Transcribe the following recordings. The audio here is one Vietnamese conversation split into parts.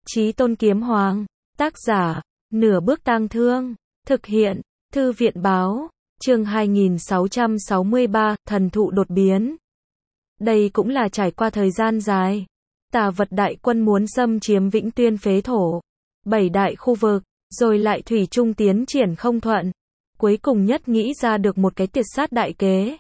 Chí Tôn Kiếm Hoàng. Tác giả, Nửa Bước Tang Thương. Thực hiện, Thư viện báo. Chương 2663, thần thụ đột biến. Đây cũng là trải qua thời gian dài. Tà vật đại quân muốn xâm chiếm Vĩnh Tuyên phế thổ. 7 đại khu vực, rồi lại thủy chung tiến triển không thuận. Cuối cùng nhất nghĩ ra được một cái tuyệt sát đại kế.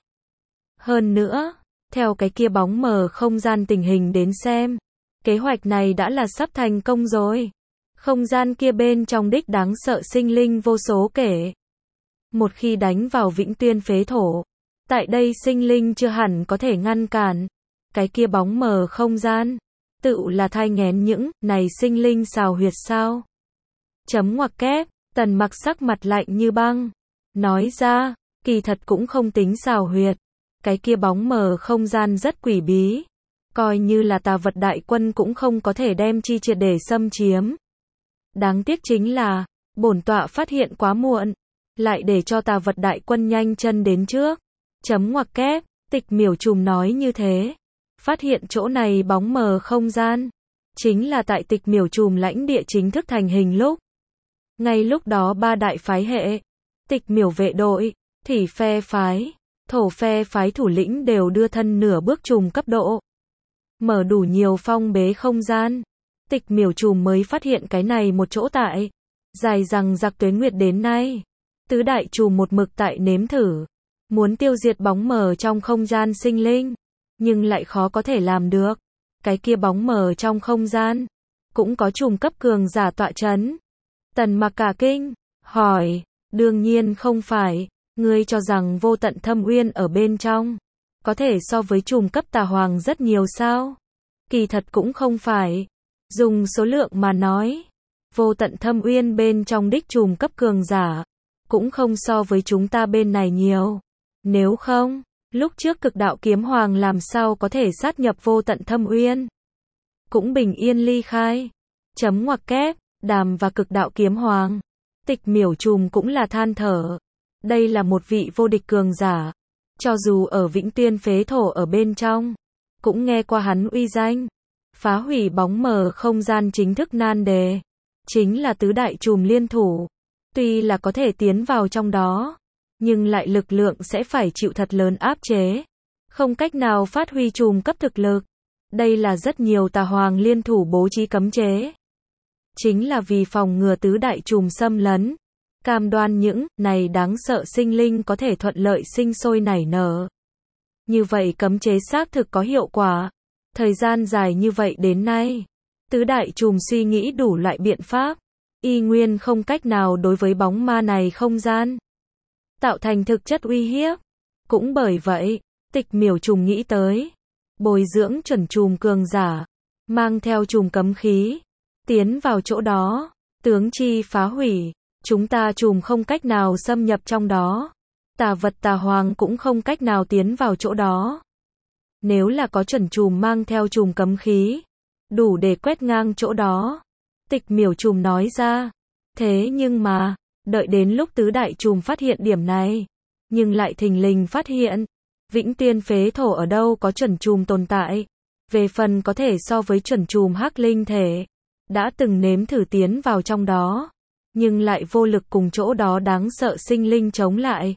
Hơn nữa, theo cái kia bóng mờ không gian tình hình đến xem, kế hoạch này đã là sắp thành công rồi. Không gian kia bên trong đích đáng sợ sinh linh vô số kể. Một khi đánh vào Vĩnh Tuyên phế thổ, tại đây sinh linh chưa hẳn có thể ngăn cản. Cái kia bóng mờ không gian, tự là thai nghén những này sinh linh xào huyệt sao. Chấm ngoặc kép, Tần Mặc sắc mặt lạnh như băng. Nói ra, kỳ thật cũng không tính xào huyệt. Cái kia bóng mờ không gian rất quỷ bí. Coi như là tà vật đại quân cũng không có thể đem chi triệt để xâm chiếm. Đáng tiếc chính là, bổn tọa phát hiện quá muộn. Lại để cho tà vật đại quân nhanh chân đến trước. Chấm ngoặc kép, Tịch Miểu Trùm nói như thế. Phát hiện chỗ này bóng mờ không gian. Chính là tại Tịch Miểu Trùm lãnh địa chính thức thành hình lúc. Ngay lúc đó ba đại phái hệ, Tịch Miểu vệ đội, Thủy phe phái, Thổ phe phái thủ lĩnh đều đưa thân nửa bước trùm cấp độ. Mở đủ nhiều phong bế không gian. Tịch Miểu Trùm mới phát hiện cái này một chỗ tại. Dài rằng giặc tuế nguyệt đến nay. Tứ đại trùm một mực tại nếm thử. Muốn tiêu diệt bóng mờ trong không gian sinh linh. Nhưng lại khó có thể làm được. Cái kia bóng mờ trong không gian. Cũng có trùm cấp cường giả tọa chấn. Tần Mặc cả kinh. Hỏi. Đương nhiên không phải. Ngươi cho rằng Vô Tận Thâm Uyên ở bên trong. Có thể so với trùm cấp tà hoàng rất nhiều sao? Kỳ thật cũng không phải. Dùng số lượng mà nói. Vô Tận Thâm Uyên bên trong đích trùm cấp cường giả. Cũng không so với chúng ta bên này nhiều. Nếu không, lúc trước Cực Đạo Kiếm Hoàng làm sao có thể sát nhập Vô Tận Thâm Uyên. Cũng bình yên ly khai. Chấm ngoặc kép, Đàm và Cực Đạo Kiếm Hoàng. Tịch Miểu Trùm cũng là than thở. Đây là một vị vô địch cường giả. Cho dù ở Vĩnh Tuyên phế thổ ở bên trong, cũng nghe qua hắn uy danh. Phá hủy bóng mờ không gian chính thức nan đề. Chính là tứ đại trùm liên thủ. Tuy là có thể tiến vào trong đó, nhưng lại lực lượng sẽ phải chịu thật lớn áp chế. Không cách nào phát huy trùm cấp thực lực. Đây là rất nhiều tà hoàng liên thủ bố trí cấm chế. Chính là vì phòng ngừa tứ đại trùm xâm lấn. Cam đoan những này đáng sợ sinh linh có thể thuận lợi sinh sôi nảy nở. Như vậy cấm chế xác thực có hiệu quả. Thời gian dài như vậy đến nay, tứ đại trùm suy nghĩ đủ loại biện pháp. Y nguyên không cách nào đối với bóng ma này không gian tạo thành thực chất uy hiếp. Cũng bởi vậy, Tịch Miểu Trùm nghĩ tới bồi dưỡng chuẩn trùm cường giả, mang theo trùm cấm khí, tiến vào chỗ đó, tướng chi phá hủy. Chúng ta trùm không cách nào xâm nhập trong đó. Tà vật tà hoàng cũng không cách nào tiến vào chỗ đó. Nếu là có chuẩn trùm mang theo trùm cấm khí, đủ để quét ngang chỗ đó. Tịch Miểu Trùm nói ra. Thế nhưng mà, đợi đến lúc tứ đại trùm phát hiện điểm này, nhưng lại thình lình phát hiện, Vĩnh Tuyên phế thổ ở đâu có chuẩn trùm tồn tại. Về phần có thể so với chuẩn trùm hắc linh thể, đã từng nếm thử tiến vào trong đó, nhưng lại vô lực cùng chỗ đó đáng sợ sinh linh chống lại.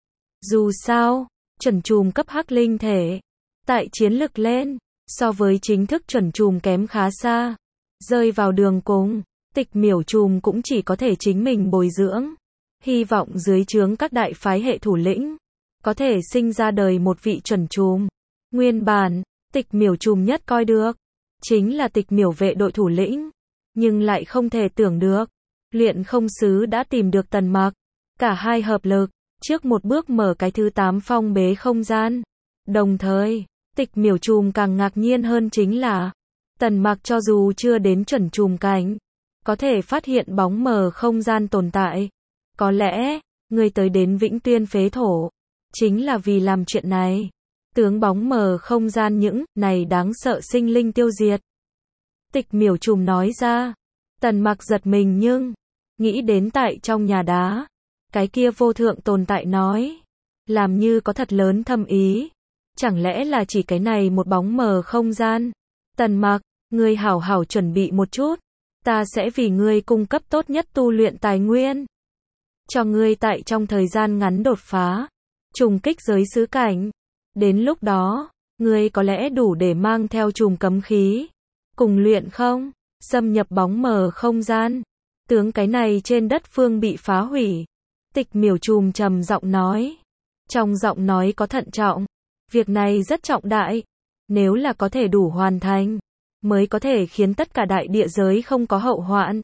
Dù sao, chuẩn trùm cấp hắc linh thể, tại chiến lực lên, so với chính thức chuẩn trùm kém khá xa. Rơi vào đường cùng, Tịch Miểu Trùm cũng chỉ có thể chính mình bồi dưỡng. Hy vọng dưới trướng các đại phái hệ thủ lĩnh, có thể sinh ra đời một vị chuẩn trùm. Nguyên bản, Tịch Miểu Trùm nhất coi được, chính là Tịch Miểu vệ đội thủ lĩnh. Nhưng lại không thể tưởng được, Luyện Không Sứ đã tìm được Tần Mặc. Cả hai hợp lực, trước một bước mở cái thứ 8 phong bế không gian. Đồng thời, Tịch Miểu Trùm càng ngạc nhiên hơn chính là, Tần Mặc cho dù chưa đến chuẩn trùm cảnh, có thể phát hiện bóng mờ không gian tồn tại. Có lẽ, người tới đến Vĩnh Tuyên phế thổ, chính là vì làm chuyện này. Tướng bóng mờ không gian những này đáng sợ sinh linh tiêu diệt. Tịch Miểu Trùm nói ra. Tần Mặc giật mình nhưng, nghĩ đến tại trong nhà đá, cái kia vô thượng tồn tại nói, làm như có thật lớn thâm ý. Chẳng lẽ là chỉ cái này một bóng mờ không gian? Tần Mặc, ngươi hảo hảo chuẩn bị một chút. ta sẽ vì ngươi cung cấp tốt nhất tu luyện tài nguyên. Cho ngươi tại trong thời gian ngắn đột phá, trùng kích giới xứ cảnh. Đến lúc đó, ngươi có lẽ đủ để mang theo chùm cấm khí. Cùng luyện không? Xâm nhập bóng mờ không gian. Tướng cái này trên đất phương bị phá hủy. Tịch Miểu Trùm trầm giọng nói. Trong giọng nói có thận trọng. Việc này rất trọng đại. Nếu là có thể đủ hoàn thành, mới có thể khiến tất cả đại địa giới không có hậu hoạn.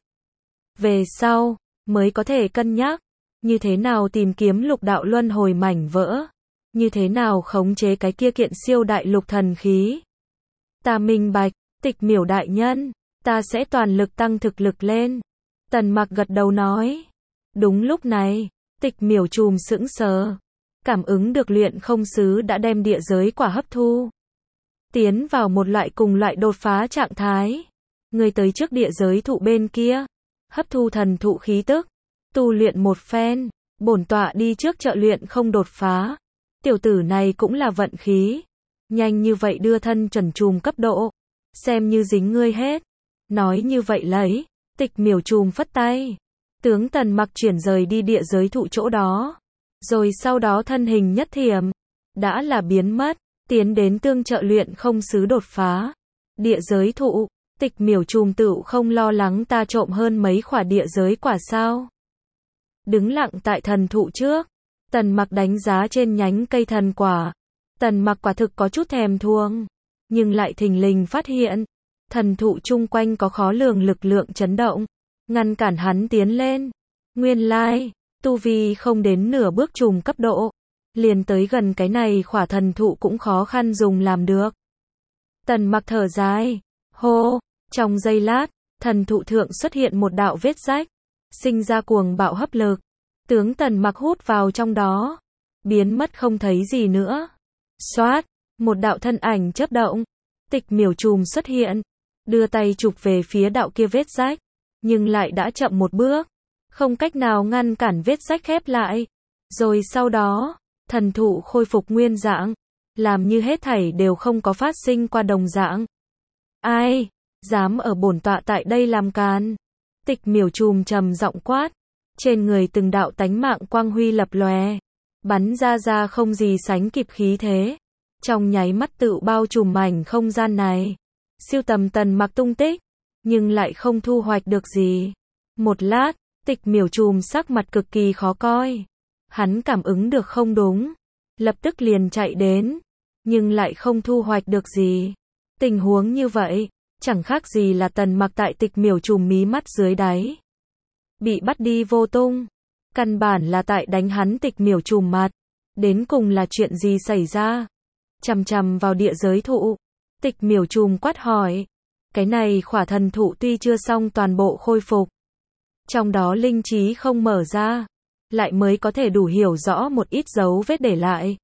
Về sau, mới có thể cân nhắc. Như thế nào tìm kiếm lục đạo luân hồi mảnh vỡ. Như thế nào khống chế cái kia kiện siêu đại lục thần khí. Ta minh bạch, Tịch Miểu đại nhân, ta sẽ toàn lực tăng thực lực lên. Tần Mặc gật đầu nói. Đúng lúc này, Tịch Miểu Trùm sững sờ. Cảm ứng được luyện không sứ đã đem địa giới quả hấp thu. Tiến vào một loại cùng loại đột phá trạng thái. Người tới trước địa giới thụ bên kia. Hấp thu thần thụ khí tức. Tu luyện một phen. Bổn tọa đi trước trợ luyện không đột phá. Tiểu tử này cũng là vận khí. Nhanh như vậy đưa thân chuẩn trùm cấp độ. Xem như dính ngươi hết. Nói như vậy lấy. Tịch Miểu Trùm phất tay. Tướng Tần Mặc chuyển rời đi địa giới thụ chỗ đó. Rồi sau đó thân hình nhất thiểm. Đã là biến mất. Tiến đến tương trợ luyện không sứ đột phá. Địa giới thụ. Tịch Miểu Trùm tựu không lo lắng ta trộm hơn mấy khỏa địa giới quả sao. Đứng lặng tại thần thụ trước. Tần Mặc đánh giá trên nhánh cây thần quả. Tần Mặc quả thực có chút thèm thuồng. Nhưng lại thình lình phát hiện. Thần thụ chung quanh có khó lường lực lượng chấn động. Ngăn cản hắn tiến lên. Nguyên lai, tu vi không đến nửa bước trùm cấp độ. Liền tới gần cái này khỏa thần thụ cũng khó khăn dùng làm được. Tần Mặc thở dài. Hô, trong giây lát, thần thụ thượng xuất hiện một đạo vết rách. Sinh ra cuồng bạo hấp lực. Tướng Tần Mặc hút vào trong đó. Biến mất không thấy gì nữa. Xoát, một đạo thân ảnh chớp động. Tịch Miểu Trùm xuất hiện. Đưa tay chụp về phía đạo kia vết rách. Nhưng lại đã chậm một bước. Không cách nào ngăn cản vết rách khép lại. Rồi sau đó, thần thụ khôi phục nguyên dạng. Làm như hết thảy đều không có phát sinh qua đồng dạng. Ai? Dám ở bổn tọa tại đây làm càn. Tịch Miểu Trùm trầm giọng quát. Trên người từng đạo tánh mạng quang huy lập lòe. Bắn ra không gì sánh kịp khí thế. Trong nháy mắt tự bao trùm mảnh không gian này. Siêu tầm Tần Mặc tung tích. Nhưng lại không thu hoạch được gì. Một lát, Tịch Miểu Trùm sắc mặt cực kỳ khó coi. Hắn cảm ứng được không đúng. Lập tức liền chạy đến. Nhưng lại không thu hoạch được gì. Tình huống như vậy, chẳng khác gì là Tần Mặc tại Tịch Miểu Trùm mí mắt dưới đáy. Bị bắt đi vô tung. Căn bản là tại đánh hắn Tịch Miểu Trùm mặt. Đến cùng là chuyện gì xảy ra? Chằm chằm vào địa giới thụ. Tịch Miểu Trùm quát hỏi. Cái này khỏa thần thụ tuy chưa xong toàn bộ khôi phục. Trong đó linh trí không mở ra. Lại mới có thể đủ hiểu rõ một ít dấu vết để lại.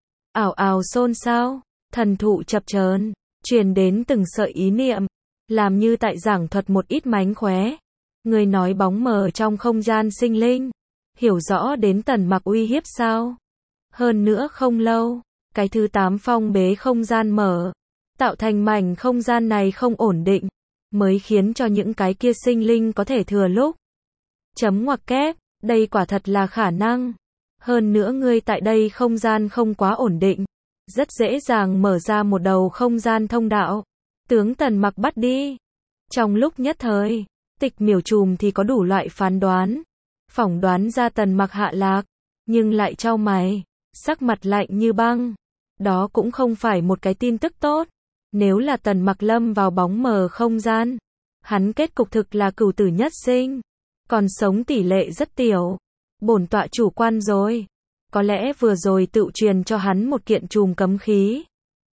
Ảo ảo xôn xao. Thần thụ chập chờn. Truyền đến từng sợi ý niệm. Làm như tại giảng thuật một ít mánh khóe. Người nói bóng mờ trong không gian sinh linh. Hiểu rõ đến Tần Mặc uy hiếp sao? Hơn nữa không lâu. Cái thứ 8 phong bế không gian mở. Tạo thành mảnh không gian này không ổn định. Mới khiến cho những cái kia sinh linh có thể thừa lúc. Chấm ngoặc kép. Đây quả thật là khả năng. Hơn nữa ngươi tại đây không gian không quá ổn định. Rất dễ dàng mở ra một đầu không gian thông đạo. Tướng Tần Mặc bắt đi. Trong lúc nhất thời, Tịch Miểu Trùm thì có đủ loại phán đoán. Phỏng đoán ra Tần Mặc hạ lạc. Nhưng lại chau mày. Sắc mặt lạnh như băng. Đó cũng không phải một cái tin tức tốt. Nếu là Tần Mặc lâm vào bóng mờ không gian. Hắn kết cục thực là cửu tử nhất sinh. Còn sống tỷ lệ rất tiểu. Bổn tọa chủ quan rồi. Có lẽ vừa rồi tự truyền cho hắn một kiện chùm cấm khí.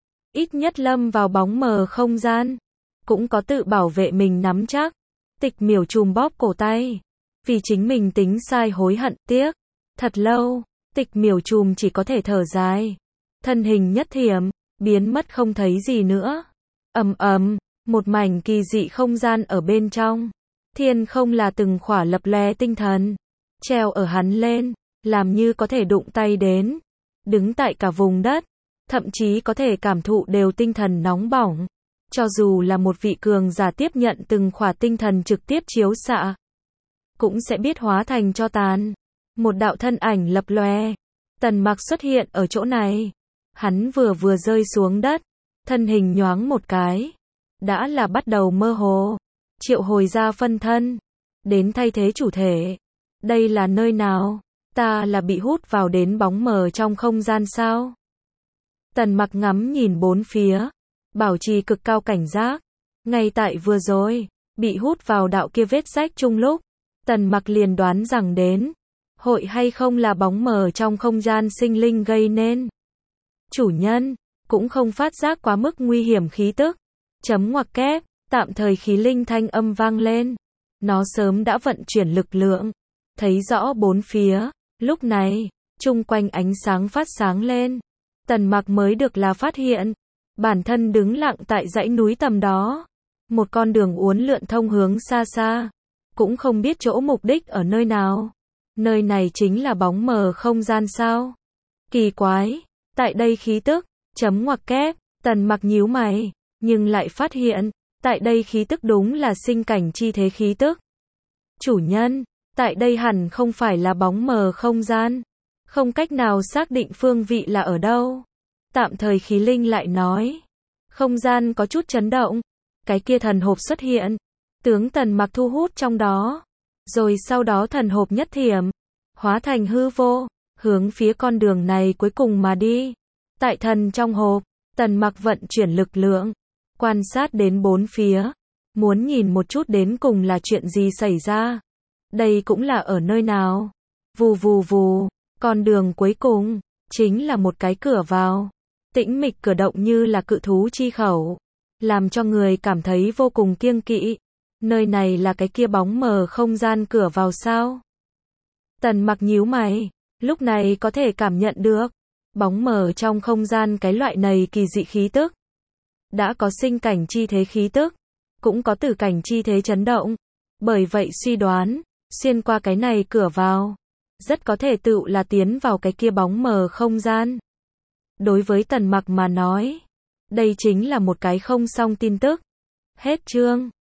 Ít nhất lâm vào bóng mờ không gian. Cũng có tự bảo vệ mình nắm chắc. Tịch Miểu Trùm bóp cổ tay. Vì chính mình tính sai hối hận tiếc. Thật lâu, Tịch Miểu Trùm chỉ có thể thở dài. Thân hình nhất thiểm, biến mất không thấy gì nữa. Ầm ầm, một mảnh kỳ dị không gian ở bên trong. Thiên không là từng khỏa lập lòe tinh thần. Treo ở hắn lên, làm như có thể đụng tay đến. Đứng tại cả vùng đất, thậm chí có thể cảm thụ đều tinh thần nóng bỏng. Cho dù là một vị cường giả tiếp nhận từng khỏa tinh thần trực tiếp chiếu xạ, cũng sẽ biết hóa thành tro tàn. Một đạo thân ảnh lập lòe. Tần Mặc xuất hiện ở chỗ này. Hắn vừa rơi xuống đất, thân hình nhoáng một cái, đã là bắt đầu mơ hồ, triệu hồi ra phân thân, đến thay thế chủ thể. Đây là nơi nào? Ta là bị hút vào đến bóng mờ trong không gian sao? Tần Mặc ngắm nhìn bốn phía, bảo trì cực cao cảnh giác. Ngay tại vừa rồi, bị hút vào đạo kia vết rách chung lúc, Tần Mặc liền đoán rằng đến, hội hay không là bóng mờ trong không gian sinh linh gây nên. Chủ nhân, cũng không phát giác quá mức nguy hiểm khí tức. Chấm ngoặc kép, tạm thời khí linh thanh âm vang lên. Nó sớm đã vận chuyển lực lượng, thấy rõ bốn phía. Lúc này, chung quanh ánh sáng phát sáng lên. Tần Mặc mới được là phát hiện, bản thân đứng lặng tại dãy núi tầm đó. Một con đường uốn lượn thông hướng xa xa, cũng không biết chỗ mục đích ở nơi nào. Nơi này chính là bóng mờ không gian sao? Kỳ quái, tại đây khí tức, chấm ngoặc kép, Tần Mặc nhíu mày, nhưng lại phát hiện, tại đây khí tức đúng là sinh cảnh chi thế khí tức. Chủ nhân, tại đây hẳn không phải là bóng mờ không gian, không cách nào xác định phương vị là ở đâu. Tạm thời khí linh lại nói, không gian có chút chấn động, cái kia thần hộp xuất hiện, tướng Tần Mặc thu hút trong đó, rồi sau đó thần hộp nhất thiểm, hóa thành hư vô, hướng phía con đường này cuối cùng mà đi. Tại thần trong hộp, Tần Mặc vận chuyển lực lượng, quan sát đến bốn phía, muốn nhìn một chút đến cùng là chuyện gì xảy ra. Đây cũng là ở nơi nào? Vù vù vù, con đường cuối cùng, chính là một cái cửa vào. Tĩnh mịch cử động như là cự thú chi khẩu, làm cho người cảm thấy vô cùng kiêng kỵ. Nơi này là cái kia bóng mờ không gian cửa vào sao? Tần Mặc nhíu mày, lúc này có thể cảm nhận được, bóng mờ trong không gian cái loại này kỳ dị khí tức. Đã có sinh cảnh chi thế khí tức, cũng có tử cảnh chi thế chấn động. Bởi vậy suy đoán, xuyên qua cái này cửa vào, rất có thể tựu là tiến vào cái kia bóng mờ không gian. Đối với Tần Mặc mà nói, đây chính là một cái không xong tin tức. Hết chương.